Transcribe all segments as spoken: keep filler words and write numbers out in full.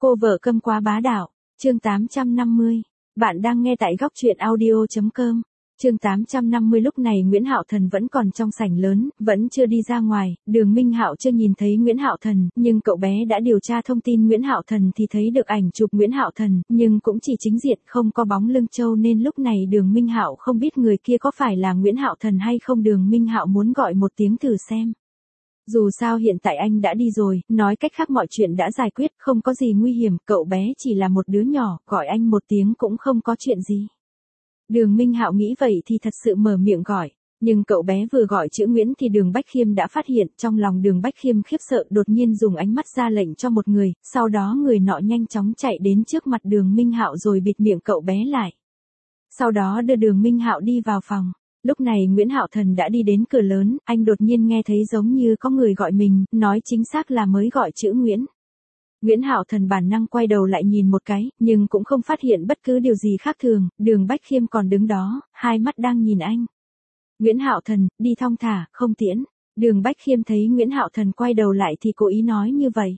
Cô vợ câm quá bá đạo, chương tám trăm năm mươi. Bạn đang nghe tại góc truyện audio chấm com. Chương tám trăm năm mươi. Lúc này Nguyễn Hạo Thần vẫn còn trong sảnh lớn, vẫn chưa đi ra ngoài, Đường Minh Hạo chưa nhìn thấy Nguyễn Hạo Thần, nhưng cậu bé đã điều tra thông tin Nguyễn Hạo Thần thì thấy được ảnh chụp Nguyễn Hạo Thần, nhưng cũng chỉ chính diện không có bóng lưng trâu nên lúc này Đường Minh Hạo không biết người kia có phải là Nguyễn Hạo Thần hay không. Đường Minh Hạo muốn gọi một tiếng thử xem. Dù sao hiện tại anh đã đi rồi, nói cách khác mọi chuyện đã giải quyết, không có gì nguy hiểm, cậu bé chỉ là một đứa nhỏ, gọi anh một tiếng cũng không có chuyện gì. Đường Minh Hạo nghĩ vậy thì thật sự mở miệng gọi, nhưng cậu bé vừa gọi chữ Nguyễn thì Đường Bách Khiêm đã phát hiện, trong lòng Đường Bách Khiêm khiếp sợ đột nhiên dùng ánh mắt ra lệnh cho một người, sau đó người nọ nhanh chóng chạy đến trước mặt Đường Minh Hạo rồi bịt miệng cậu bé lại. Sau đó đưa Đường Minh Hạo đi vào phòng. Lúc này Nguyễn Hạo Thần đã đi đến cửa lớn, anh đột nhiên nghe thấy giống như có người gọi mình, nói chính xác là mới gọi chữ Nguyễn. Nguyễn Hạo Thần bản năng quay đầu lại nhìn một cái, nhưng cũng không phát hiện bất cứ điều gì khác thường, Đường Bách Khiêm còn đứng đó, hai mắt đang nhìn anh. Nguyễn Hạo Thần, đi thong thả, không tiễn. Đường Bách Khiêm thấy Nguyễn Hạo Thần quay đầu lại thì cố ý nói như vậy.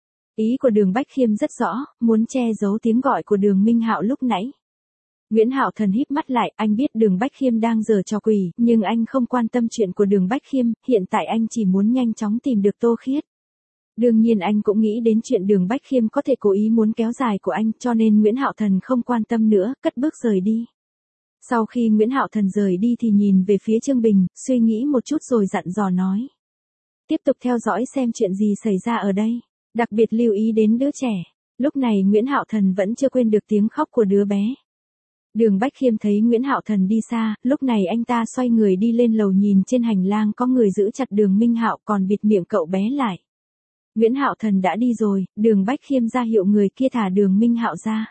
Ý của Đường Bách Khiêm rất rõ, muốn che giấu tiếng gọi của Đường Minh Hạo lúc nãy. Nguyễn Hạo Thần híp mắt lại, anh biết Đường Bách Khiêm đang giở trò quỷ, nhưng anh không quan tâm chuyện của Đường Bách Khiêm, hiện tại anh chỉ muốn nhanh chóng tìm được Tô Khiết. Đương nhiên anh cũng nghĩ đến chuyện Đường Bách Khiêm có thể cố ý muốn kéo dài của anh, cho nên Nguyễn Hạo Thần không quan tâm nữa, cất bước rời đi. Sau khi Nguyễn Hạo Thần rời đi thì nhìn về phía Trương Bình, suy nghĩ một chút rồi dặn dò nói. Tiếp tục theo dõi xem chuyện gì xảy ra ở đây, đặc biệt lưu ý đến đứa trẻ. Lúc này Nguyễn Hạo Thần vẫn chưa quên được tiếng khóc của đứa bé. Đường Bách Khiêm thấy Nguyễn Hạo Thần đi xa, lúc này anh ta xoay người đi lên lầu nhìn trên hành lang có người giữ chặt Đường Minh Hạo còn bịt miệng cậu bé lại. Nguyễn Hạo Thần đã đi rồi, Đường Bách Khiêm ra hiệu người kia thả Đường Minh Hạo ra.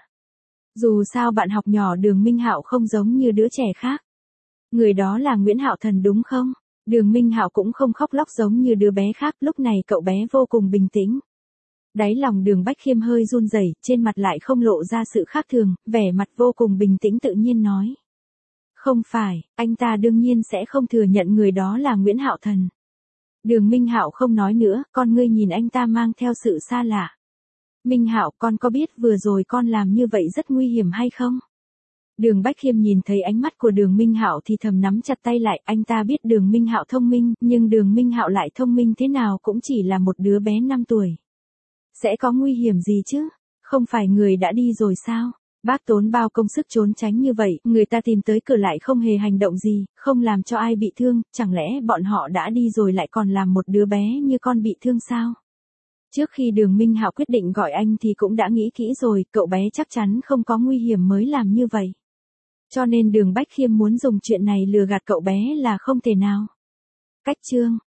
Dù sao bạn học nhỏ Đường Minh Hạo không giống như đứa trẻ khác. Người đó là Nguyễn Hạo Thần đúng không? Đường Minh Hạo cũng không khóc lóc giống như đứa bé khác, lúc này cậu bé vô cùng bình tĩnh. Đáy lòng Đường Bách Khiêm hơi run rẩy, trên mặt lại không lộ ra sự khác thường, vẻ mặt vô cùng bình tĩnh tự nhiên nói. Không phải, anh ta đương nhiên sẽ không thừa nhận người đó là Nguyễn Hạo Thần. Đường Minh Hạo không nói nữa, con ngươi nhìn anh ta mang theo sự xa lạ. Minh Hạo, con có biết vừa rồi con làm như vậy rất nguy hiểm hay không? Đường Bách Khiêm nhìn thấy ánh mắt của Đường Minh Hạo thì thầm nắm chặt tay lại, anh ta biết Đường Minh Hạo thông minh, nhưng Đường Minh Hạo lại thông minh thế nào cũng chỉ là một đứa bé năm tuổi. Sẽ có nguy hiểm gì chứ? Không phải người đã đi rồi sao? Bác tốn bao công sức trốn tránh như vậy, người ta tìm tới cửa lại không hề hành động gì, không làm cho ai bị thương, chẳng lẽ bọn họ đã đi rồi lại còn làm một đứa bé như con bị thương sao? Trước khi Đường Minh Hạo quyết định gọi anh thì cũng đã nghĩ kỹ rồi, cậu bé chắc chắn không có nguy hiểm mới làm như vậy. Cho nên Đường Bách Khiêm muốn dùng chuyện này lừa gạt cậu bé là không thể nào. Cách chương